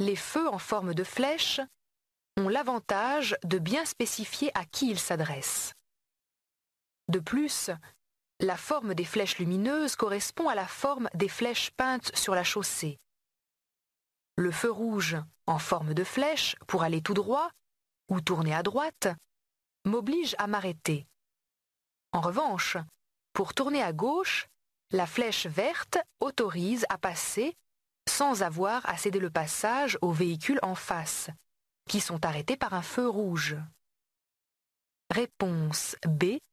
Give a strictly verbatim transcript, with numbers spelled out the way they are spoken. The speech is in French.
Les feux en forme de flèche ont l'avantage de bien spécifier à qui ils s'adressent. De plus, la forme des flèches lumineuses correspond à la forme des flèches peintes sur la chaussée. Le feu rouge, en forme de flèche, pour aller tout droit ou tourner à droite, m'oblige à m'arrêter. En revanche, pour tourner à gauche, la flèche verte autorise à passer sans avoir à céder le passage aux véhicules en face, qui sont arrêtés par un feu rouge. Réponse B.